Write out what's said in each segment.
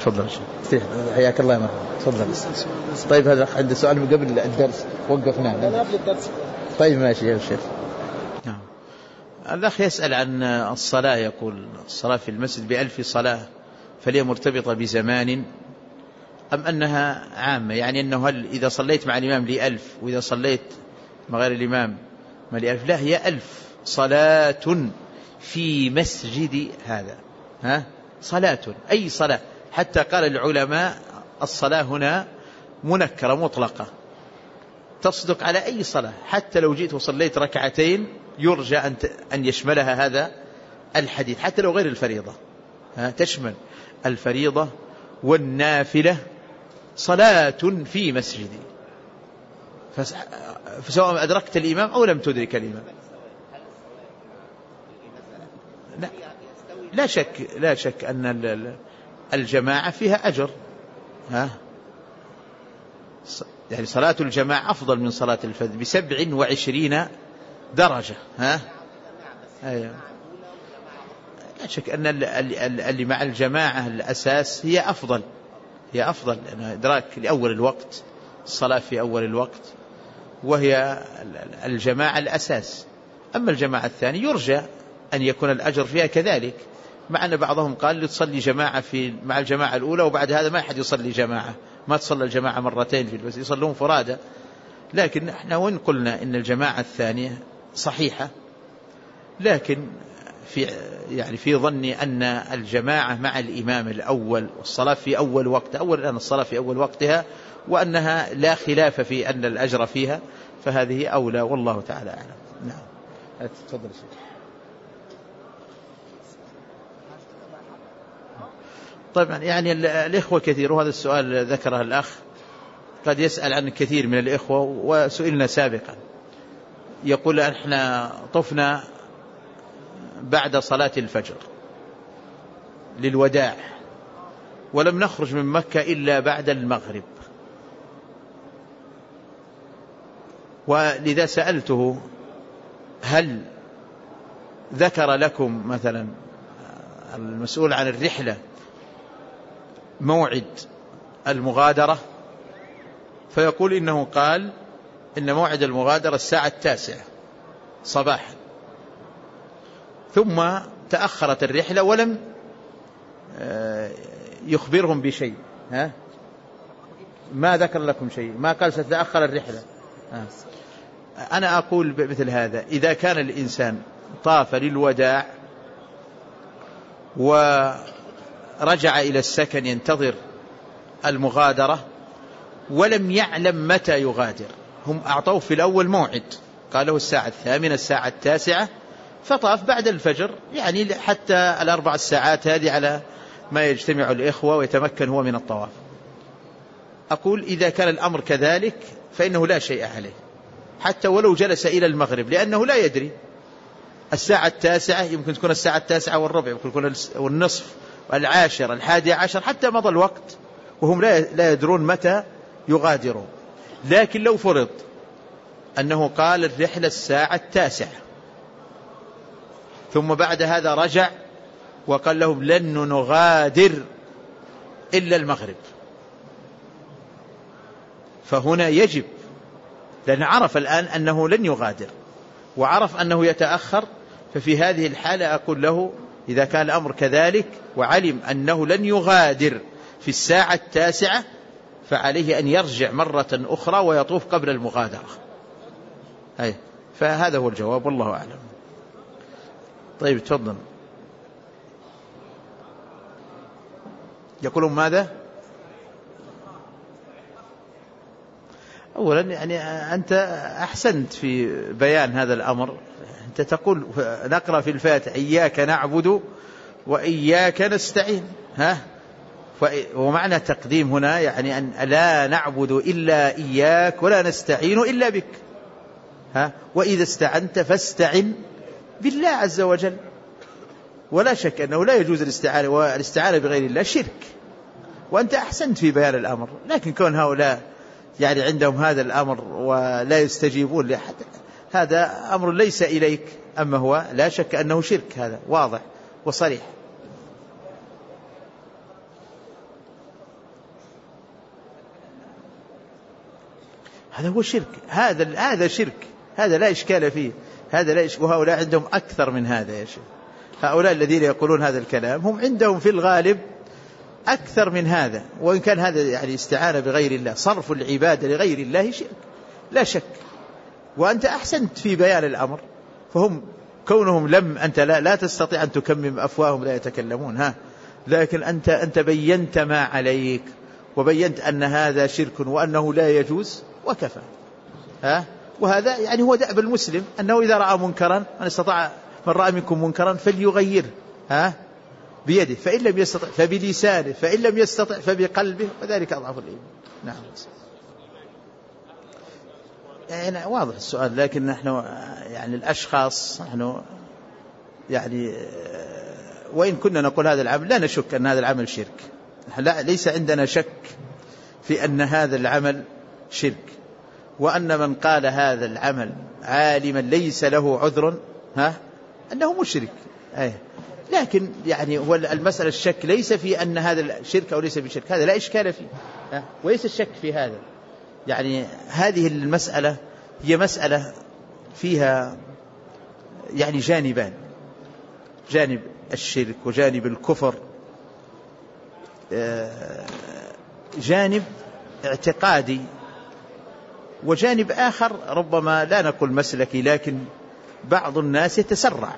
تفضل يا شيخ. حياك الله يا مرحبا. تفضل. طيب هذا عنده سؤال من قبل الدرس وقفنا. لا قبل الدرس. طيب ماشي يا شيخ. نعم. الأخ يسأل عن الصلاة، يقول الصلاة في المسجد ب1000 صلاة، فهي مرتبطة بزمان أم أنها عامة؟ يعني أنه هل إذا صليت مع الإمام لي1000 وإذا صليت مع غير الإمام ما لي1000؟ لا، هي 1000 صلاة في مسجد هذا. صلاة، أي صلاة. حتى قال العلماء الصلاة هنا منكرة مطلقة تصدق على أي صلاة، حتى لو جئت وصليت ركعتين يرجى أن يشملها هذا الحديث، حتى لو غير الفريضة، تشمل الفريضة والنافلة. صلاة في مسجدي، فسواء أدركت الإمام أو لم تدرك الإمام. لا شك أن الجماعة فيها أجر. يعني صلاة الجماعة أفضل من صلاة الفذ ب27 درجة. أيوة. لا شك أن اللي مع الجماعة الأساس هي أفضل، لأن إدراك لأول الوقت، الصلاة في أول الوقت، وهي الجماعة الأساس. أما الجماعة الثانية يرجى أن يكون الأجر فيها كذلك، مع أن بعضهم قال لتصلي جماعة مع الجماعة الأولى، وبعد هذا ما أحد يصلي جماعة، ما تصلى الجماعة مرتين في المسجد، يصلون فرادى. لكن احنا وإن قلنا إن الجماعة الثانية صحيحة، لكن في ظني أن الجماعة مع الإمام الأول والصلاة في أول وقت، أن الصلاة في أول وقتها، وأنها لا خلاف في أن الأجر فيها، فهذه أولى، والله تعالى أعلم. نعم. تفضل شيخ. طبعا يعني الإخوة كثير، وهذا السؤال ذكره الأخ، قد يسأل عن كثير من الإخوة، وسئلنا سابقا. يقول احنا طفنا بعد صلاة الفجر للوداع، ولم نخرج من مكة إلا بعد المغرب، ولذا سألته هل ذكر لكم مثلا المسؤول عن الرحلة موعد المغادرة؟ فيقول إنه قال إن موعد المغادرة 9:00 صباحا، ثم تأخرت الرحلة ولم يخبرهم بشيء. ما ذكر لكم شيء، ما قال ستتأخر الرحلة. أنا أقول مثل هذا: إذا كان الإنسان طاف للوداع ورجع إلى السكن ينتظر المغادرة ولم يعلم متى يغادر، هم أعطوه في الأول موعد، قالوا 8:00 الساعة 9، فطاف بعد الفجر، يعني حتى 4 ساعات هذه على ما يجتمع الإخوة ويتمكن هو من الطواف. أقول إذا كان الأمر كذلك فإنه لا شيء عليه، حتى ولو جلس إلى المغرب، لأنه لا يدري. الساعة 9 يمكن تكون الساعة 9:15، يمكن تكون النصف، 10، 11، حتى مضى الوقت وهم لا يدرون متى يغادرون. لكن لو فرض أنه قال الرحلة الساعة 9، ثم بعد هذا رجع وقال لهم لن نغادر إلا المغرب، فهنا يجب، لأن عرف الآن أنه لن يغادر وعرف أنه يتأخر. ففي هذه الحالة أقول له إذا كان الأمر كذلك وعلم أنه لن يغادر في الساعة 9، فعليه أن يرجع مرة أخرى ويطوف قبل المغادرة. فهذا هو الجواب، والله أعلم. طيب تفضل. يقولون ماذا؟ أولا يعني أنت أحسنت في بيان هذا الأمر. أنت تقول نقرأ في الفاتحة إياك نعبد وإياك نستعين، ومعنى تقديم هنا يعني أن لا نعبد إلا إياك ولا نستعين إلا بك، وإذا استعنت فاستعن بالله عز وجل. ولا شك أنه لا يجوز الاستعانة، والاستعانة بغير الله شرك، وأنت أحسنت في بيان الأمر. لكن كون هؤلاء يعني عندهم هذا الأمر ولا يستجيبون لأحد، هذا أمر ليس إليك. أما هو لا شك أنه شرك، هذا واضح وصريح. هذا هو شرك، هذا شرك، هذا لا إشكال فيه، هذا لا إشكال. وهؤلاء عندهم أكثر من هذا يا شيخ، هؤلاء الذين يقولون هذا الكلام هم عندهم في الغالب أكثر من هذا. وإن كان هذا يعني استعانة بغير الله، صرف العبادة لغير الله شرك لا شك. وأنت أحسنت في بيان الأمر، فهم كونهم أنت لا تستطيع أن تكمم أفواههم لا يتكلمون، لكن أنت بينت ما عليك، وبينت أن هذا شرك وأنه لا يجوز وكفى. وهذا يعني هو دأب المسلم، أنه إذا رأى منكرا، من استطاع من رأى منكم منكرا فليغيره بيده، فإن لم يستطع فبلسانه، فإن لم يستطع فبقلبه، وذلك أضعف الإيمان. نعم يعني واضح السؤال، لكن نحن يعني الأشخاص نحن يعني وإن كنا نقول هذا العمل لا نشك أن هذا العمل شرك، ليس عندنا شك في أن هذا العمل شرك، وأن من قال هذا العمل عالما ليس له عذر أنه مشرك. لكن يعني هو المسألة الشك ليس في أن هذا الشرك أو ليس بشرك، هذا لا إشكال فيه، وليس الشك في هذا. يعني هذه المسألة هي مسألة فيها يعني جانبان، جانب الشرك وجانب الكفر، جانب اعتقادي، وجانب آخر ربما لا نقول مسلكي، لكن بعض الناس يتسرع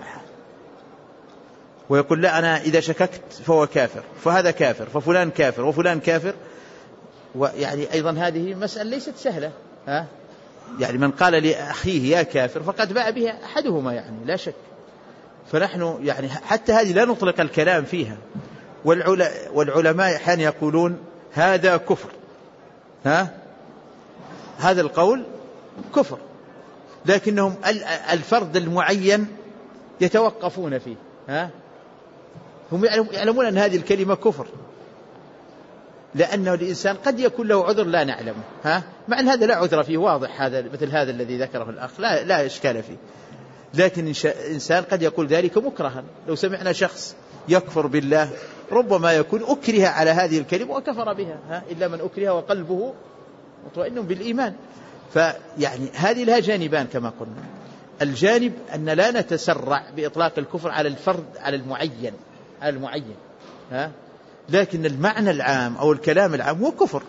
ويقول لا أنا إذا شككت فهو كافر، فهذا كافر، ففلان كافر، وفلان كافر. ويعني أيضا هذه مسألة ليست سهلة، يعني من قال لأخيه يا كافر فقد باع به أحدهما، يعني لا شك. فنحن يعني حتى هذه لا نطلق الكلام فيها. والعلماء أحيانا يقولون هذا كفر، هذا القول كفر، لكنهم الفرد المعين يتوقفون فيه، هم يعلمون أن هذه الكلمة كفر، لأنه الإنسان قد يكون له عذر لا نعلمه، مع أن هذا لا عذر فيه واضح، هذا مثل هذا الذي ذكره الأخ لا إشكال فيه. لكن إنسان قد يقول ذلك مكرها. لو سمعنا شخص يكفر بالله ربما يكون أكره على هذه الكلمة وكفر بها، إلا من أكره وقلبه مطمئن بالإيمان. فيعني هذه لها جانبان كما قلنا، الجانب أن لا نتسرع بإطلاق الكفر على الفرد، على المعين، لكن المعنى العام أو الكلام العام هو كفر،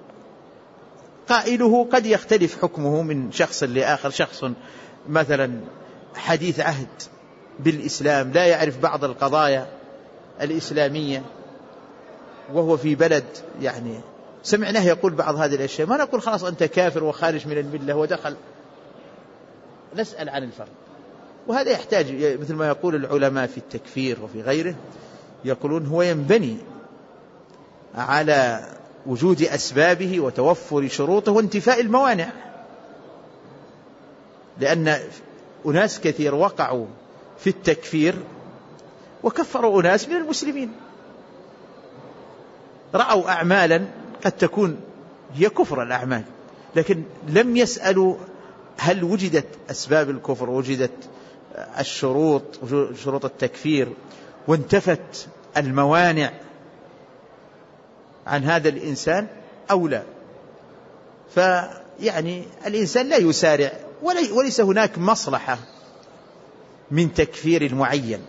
قائله قد يختلف حكمه من شخص لآخر. شخص مثلا حديث عهد بالإسلام لا يعرف بعض القضايا الإسلامية، وهو في بلد يعني سمعناه يقول بعض هذه الأشياء، ما نقول خلاص أنت كافر وخارج من الملة ودخل، نسأل عن الفرق. وهذا يحتاج مثل ما يقول العلماء في التكفير وفي غيره، يقولون هو ينبني على وجود أسبابه وتوفر شروطه وانتفاء الموانع، لأن أناس كثير وقعوا في التكفير وكفروا أناس من المسلمين، رأوا أعمالا قد تكون هي كفر الأعمال، لكن لم يسألوا هل وجدت أسباب الكفر، وجدت الشروط، شروط التكفير، وانتفت الموانع عن هذا الإنسان أو لا. فيعني الإنسان لا يسارع، وليس هناك مصلحة من تكفير المعين،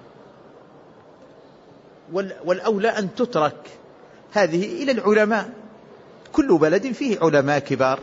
والأولى أن تترك هذه إلى العلماء. كل بلد فيه علماء كبار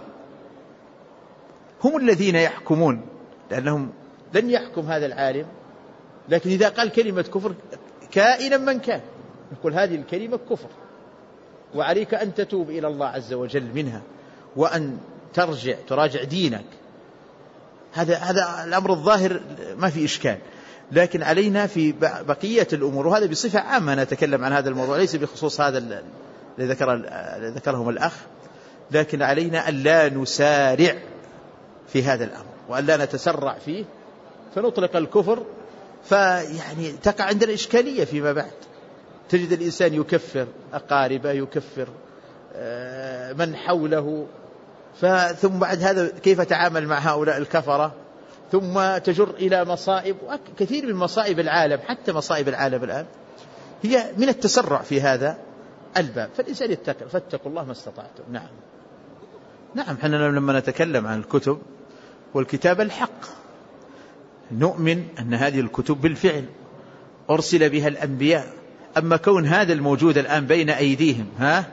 هم الذين يحكمون، لأنهم لن يحكم هذا العالم، لكن إذا قال كلمة كفر كائنا من كان نقول هذه الكلمة كفر، وعليك أن تتوب إلى الله عز وجل منها، وأن تراجع دينك. هذا الأمر الظاهر ما في إشكال، لكن علينا في بقية الأمور، وهذا بصفة عامة نتكلم عن هذا الموضوع ليس بخصوص هذا الذي ذكرهم الأخ، لكن علينا أن لا نسارع في هذا الأمر، وأن لا نتسرع فيه فنطلق الكفر، فيعني تقع عندنا إشكالية فيما بعد. تجد الإنسان يكفر أقاربه، يكفر من حوله، ثم بعد هذا كيف تعامل مع هؤلاء الكفرة، ثم تجر إلى مصائب. كثير من مصائب العالم، حتى مصائب العالم الآن هي من التسرع في هذا الباب، فالإنسان يتقي، فاتقوا الله ما استطعتم. نعم. نعم، حنا لما نتكلم عن الكتب والكتابة الحق نؤمن أن هذه الكتب بالفعل أرسل بها الأنبياء. أما كون هذا الموجود الآن بين أيديهم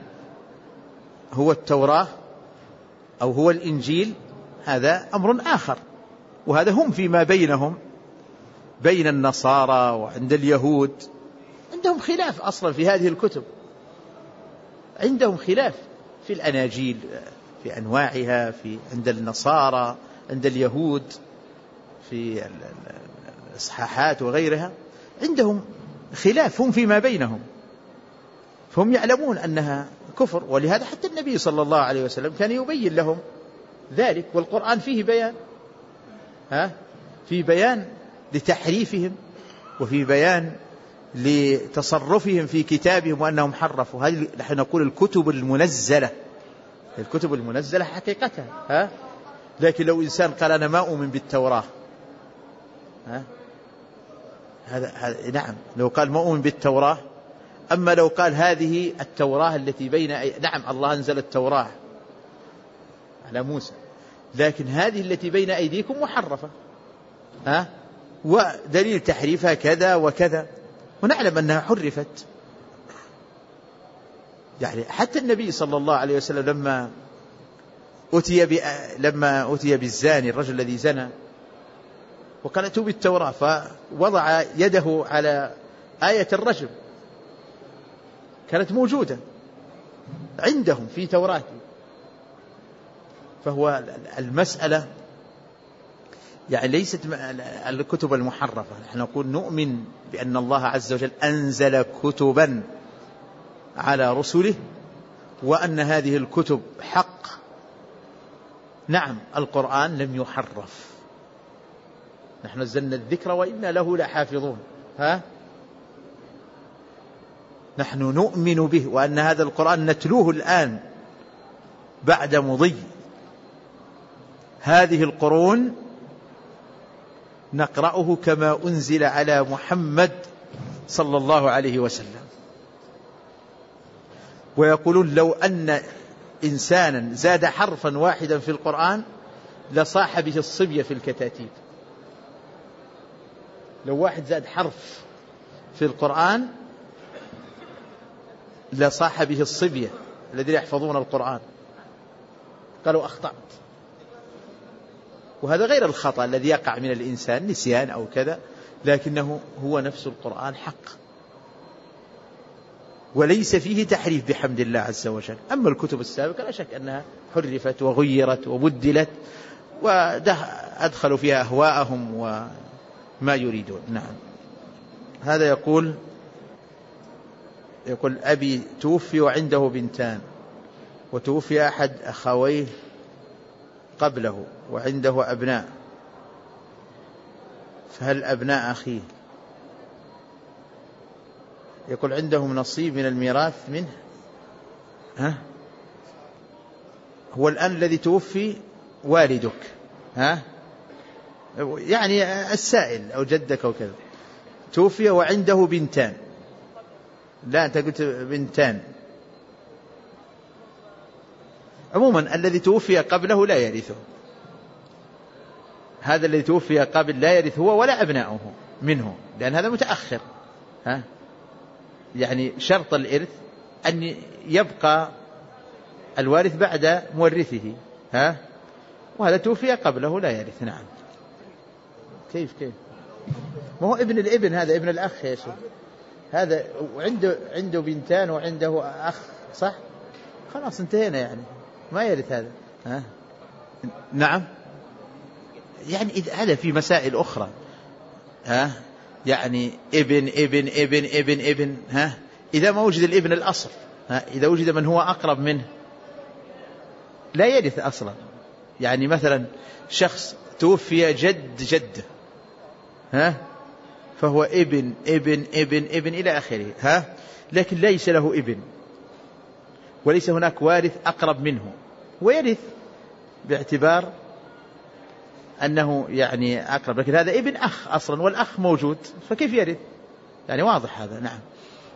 هو التوراة أو هو الإنجيل، هذا أمر آخر، وهذا هم فيما بينهم بين النصارى وعند اليهود عندهم خلاف أصلا في هذه الكتب، عندهم خلاف في الأناجيل في أنواعها، في عند النصارى عند اليهود في الإصحاحات وغيرها عندهم خلاف هم فيما بينهم، فهم يعلمون أنها كفر. ولهذا حتى النبي صلى الله عليه وسلم كان يبين لهم ذلك، والقرآن فيه بيان في بيان لتحريفهم وفي بيان لتصرفهم في كتابهم وأنهم حرفوا. هذه نحن نقول الكتب المنزلة حقيقتها لكن لو إنسان قال أنا ما أؤمن بالتوراة هذا نعم، لو قال ما أؤمن بالتوراة. أما لو قال هذه التوراة التي بين نعم الله أنزل التوراة على موسى، لكن هذه التي بين أيديكم محرفة ودليل تحريفها كذا وكذا، ونعلم أنها حرفت. يعني حتى النبي صلى الله عليه وسلم لما أتي بالزاني الرجل الذي زنى وقال ائتوا بالتوراة، فوضع يده على آية الرجم كانت موجودة عندهم في توراته. فهو المسألة يعني ليست الكتب المحرفة، نحن نقول نؤمن بأن الله عز وجل أنزل كتبا على رسله وأن هذه الكتب حق. نعم القرآن لم يحرف، نحن نزلنا الذكر وإنا له لحافظون نحن نؤمن به، وأن هذا القرآن نتلوه الآن بعد مضي هذه القرون نقرأه كما أنزل على محمد صلى الله عليه وسلم. ويقولون لو أن إنسانا زاد حرفا واحدا في القرآن لصاح به الصبية في الكتاتيب. لو واحد زاد حرف في القرآن لصاح به الصبية الذين يحفظون القرآن، قالوا أخطأت. وهذا غير الخطأ الذي يقع من الإنسان نسيان أو كذا، لكنه هو نفس القرآن حق وليس فيه تحريف بحمد الله عز وجل. أما الكتب السابقة لا شك أنها حرفت وغيرت وبدلت وأدخلوا فيها أهواءهم وما يريدون. نعم. هذا يقول أبي توفي وعنده بنتان، وتوفي أحد أخويه قبله وعنده أبناء، فهل أبناء أخيه يقول عندهم نصيب من الميراث منه؟ هو الآن الذي توفي والدك يعني السائل أو جدك أو كذا، توفي وعنده بنتان. لا أنت قلت بنتان. عموما الذي توفي قبله لا يرثه، هذا الذي توفي قبل لا يرث هو ولا أبناؤه منه، لأن هذا متأخر. يعني شرط الإرث أن يبقى الوارث بعد مورثه، وهذا توفي قبله لا يرث. نعم. كيف ما هو ابن الابن، هذا ابن الأخ يا شيخ، هذا عنده بنتان وعنده أخ، صح؟ خلاص انتهينا، يعني ما يرث هذا. نعم. يعني هذا في مسائل أخرى، يعني ابن ابن ابن ابن ابن إذا ما وجد الابن الأصل، إذا وجد من هو أقرب منه لا يرث أصلا. يعني مثلا شخص توفي جده فهو ابن ابن ابن ابن إلى آخره، لكن ليس له ابن وليس هناك وارث أقرب منه، ويرث باعتبار أنه يعني أقرب، لكن هذا ابن أخ أصلا والأخ موجود، فكيف يرث؟ يعني واضح هذا. نعم.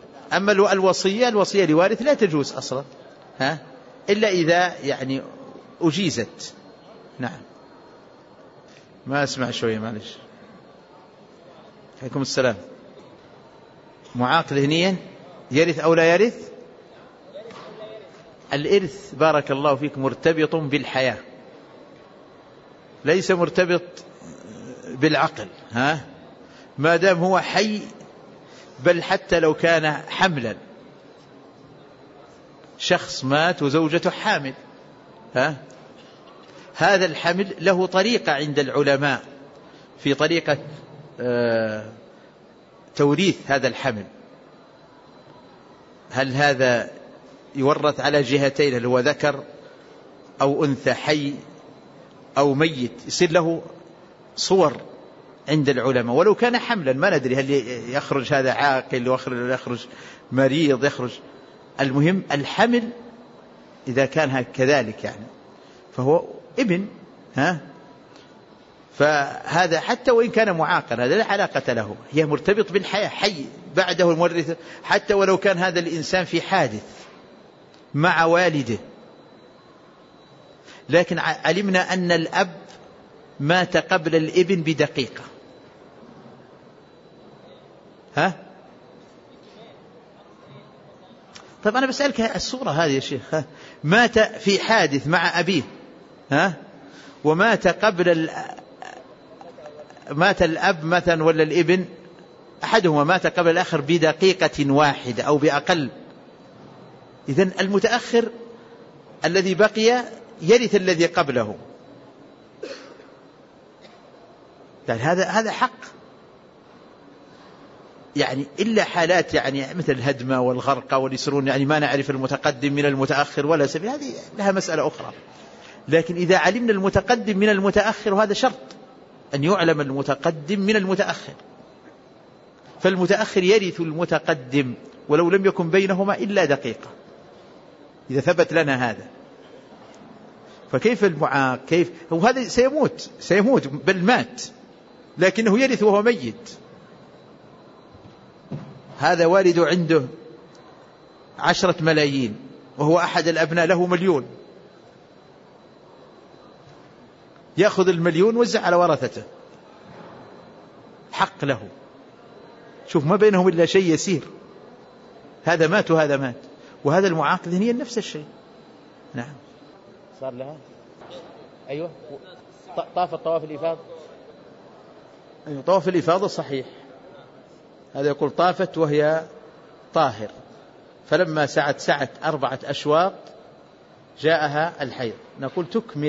أما الوصية لوارث لا تجوز أصلا، إلا إذا يعني أجيزت. نعم. ما أسمع شوية معلش. عليكم السلام. معاق ذهنيا يرث أو لا يرث؟ الإرث بارك الله فيك مرتبط بالحياة، ليس مرتبط بالعقل. ما دام هو حي، بل حتى لو كان حملا، شخص مات وزوجته حامل، هذا الحمل له طريقة عند العلماء في طريقة توريث هذا الحمل. هل هذا يورث على جهتين، هل هو ذكر أو أنثى، حي أو ميت؟ يصير له صور عند العلماء، ولو كان حملا ما ندري هل يخرج هذا عاقل يخرج مريض يخرج. المهم الحمل إذا كان كذلك يعني فهو ابن. فهذا حتى وإن كان معاقا هذا لا علاقة له، هي مرتبط بالحياة، حي بعده المورث، حتى ولو كان هذا الإنسان في حادث مع والده. لكن علمنا أن الأب مات قبل الابن بدقيقة. طيب أنا بسألك الصورة هذه يا شيخ، مات في حادث مع أبيه، ومات قبل مات الأب مثلا ولا الابن، أحدهما مات قبل الآخر بدقيقة واحدة أو بأقل. إذن المتأخر الذي بقي يرث الذي قبله. يعني هذا حق، يعني إلا حالات يعني مثل الهدمة والغرقة واليسرون، يعني ما نعرف المتقدم من المتأخر ولا سبيل، هذه لها مسألة أخرى. لكن إذا علمنا المتقدم من المتأخر، وهذا شرط أن يعلم المتقدم من المتأخر، فالمتأخر يرث المتقدم ولو لم يكن بينهما إلا دقيقة، إذا ثبت لنا هذا. فكيف المعاق؟ كيف وهذا سيموت بل مات، لكنه يرث وهو ميت. هذا والد عنده 10 ملايين وهو أحد الأبناء له 1,000,000، يأخذ 1,000,000 وزع على ورثته، حق له. شوف ما بينهم إلا شيء يسير، هذا مات وهذا مات. وهذا المعاق ذهنيا نفس الشيء. نعم. صار لها أيوة طاف الطواف الإفاضة. أيوة طواف الإفاضة صحيح، هذا يقول طافت وهي طاهر، فلما سعت 4 أشواط جاءها الحيض، نقول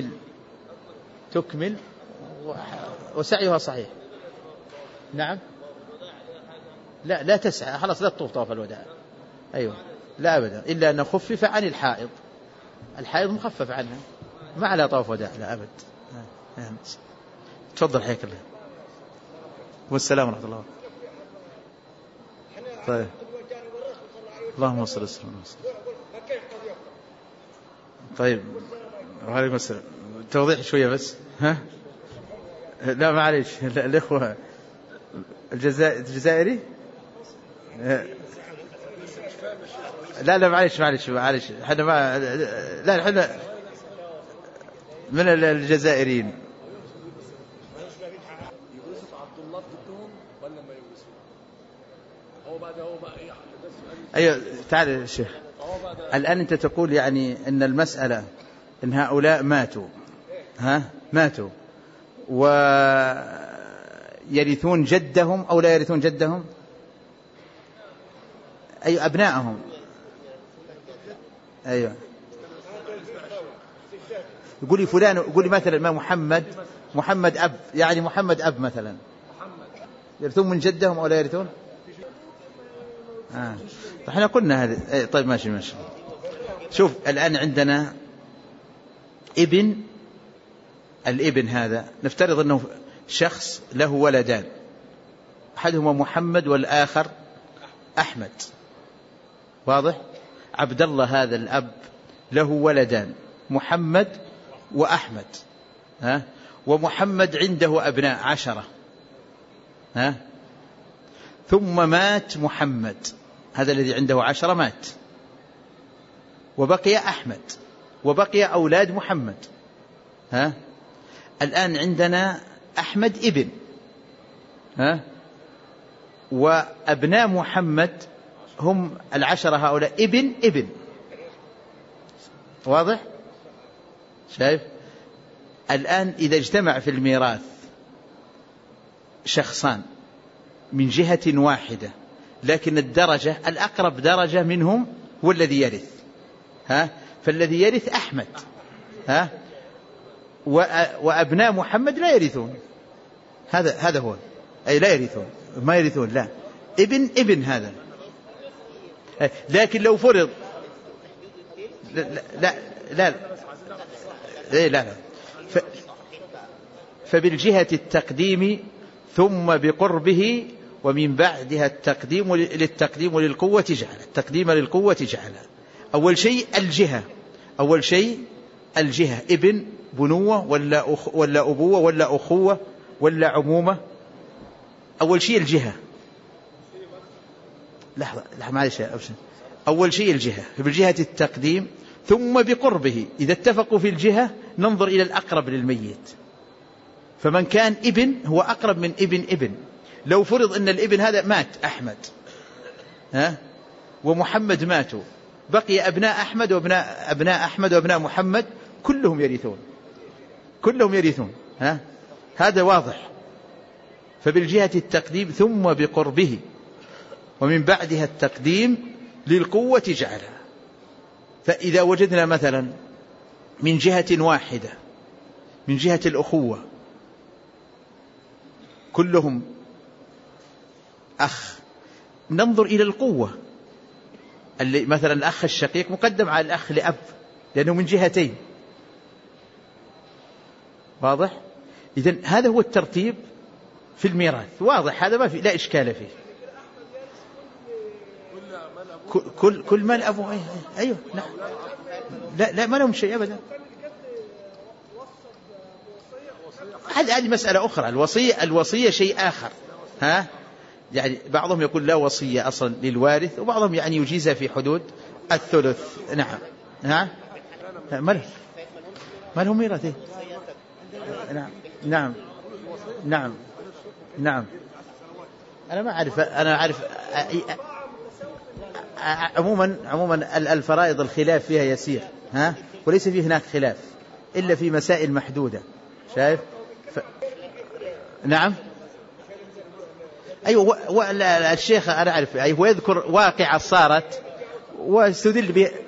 تكمل وسعيها صحيح. نعم. لا تسعى، خلاص لا تطوف طواف الوداع. أيوة لا أبدا، إلا أن خفف عن الحائض مخفف عنها، ما على طواف وداع لا أبد. تفضل حياك الله. والسلام ورحمة الله. طيب اللهم صل وسلم. طيب وعليكم السلام. توضيح شوية بس. لا معليش، الإخوة الجزائري. لا معليش حنا ما لا حنا من الجزائريين. يوسف عبد الله ضدهم ولا ما يوسف؟ هو بعد أيوة تعال يا شيخ. الآن أنت تقول يعني أن المسألة أن هؤلاء ماتوا ويرثون جدهم أو لا يرثون جدهم، أي أبنائهم. أيوة يقول لي فلان، يقول لي مثلا ما محمد أب، يعني محمد أب مثلا، يرثون من جدهم أو لا يرثون؟ احنا قلنا هذا. طيب ماشي. شوف الآن عندنا الابن هذا نفترض أنه شخص له ولدان، أحدهما محمد والآخر أحمد، واضح؟ عبد الله هذا الأب له ولدان محمد وأحمد، ومحمد عنده أبناء 10، ثم مات محمد هذا الذي عنده 10 مات، وبقي أحمد، وبقي أولاد محمد ها؟ الآن عندنا أحمد ابن، ها؟ وأبناء محمد هم 10 هؤلاء ابن. واضح؟ شايف؟ الآن إذا اجتمع في الميراث شخصان من جهة واحدة، لكن الدرجة الأقرب درجة منهم هو الذي يرث، ها؟ فالذي يرث أحمد، ها؟ وأبناء محمد لا يرثون، هذا هو، أي لا يرثون، ما يرثون، لا، ابن هذا. لكن لو فرض لا فبالجهة التقديم ثم بقربه ومن بعدها التقديم للقوة جعل، التقديم للقوة جعل. أول شيء الجهة، ابن، بنوة ولا أبوة ولا أخوة ولا عمومة. أول شيء الجهة، لحظة معلش يا أبشر. أول شيء الجهة، بالجهة التقديم ثم بقربه. إذا اتفقوا في الجهة ننظر إلى الأقرب للميت، فمن كان ابن هو أقرب من ابن. لو فرض أن الابن هذا مات أحمد، ها؟ ومحمد ماتوا، بقي أبناء أحمد وأبناء محمد كلهم يرثون، ها؟ هذا واضح. فبالجهة التقديم ثم بقربه ومن بعدها التقديم للقوة جعلها. فإذا وجدنا مثلا من جهة واحدة، من جهة الأخوة كلهم أخ، ننظر إلى القوة. اللي مثلا الأخ الشقيق مقدم على الأخ لأب لأنه من جهتين. واضح؟ إذن هذا هو الترتيب في الميراث، واضح، هذا ما في لا إشكال فيه. كل مال أبوه، أيوه، لا ما لهم شيء أبدا. هذه مسألة أخرى. الوصية شيء آخر، ها؟ يعني بعضهم يقول لا وصية أصلا للوارث، وبعضهم يعني يجيزها في حدود الثلث. نعم، ها؟ ما لهم ميراث. نعم. أنا أعرف عموما الفرائض الخلاف فيها يسير، ها؟ وليس فيه هناك خلاف إلا في مسائل محدودة. شايف؟ نعم. أيوة، الشيخ أنا أعرف، أيوة، ويذكر واقعة صارت واستدل به.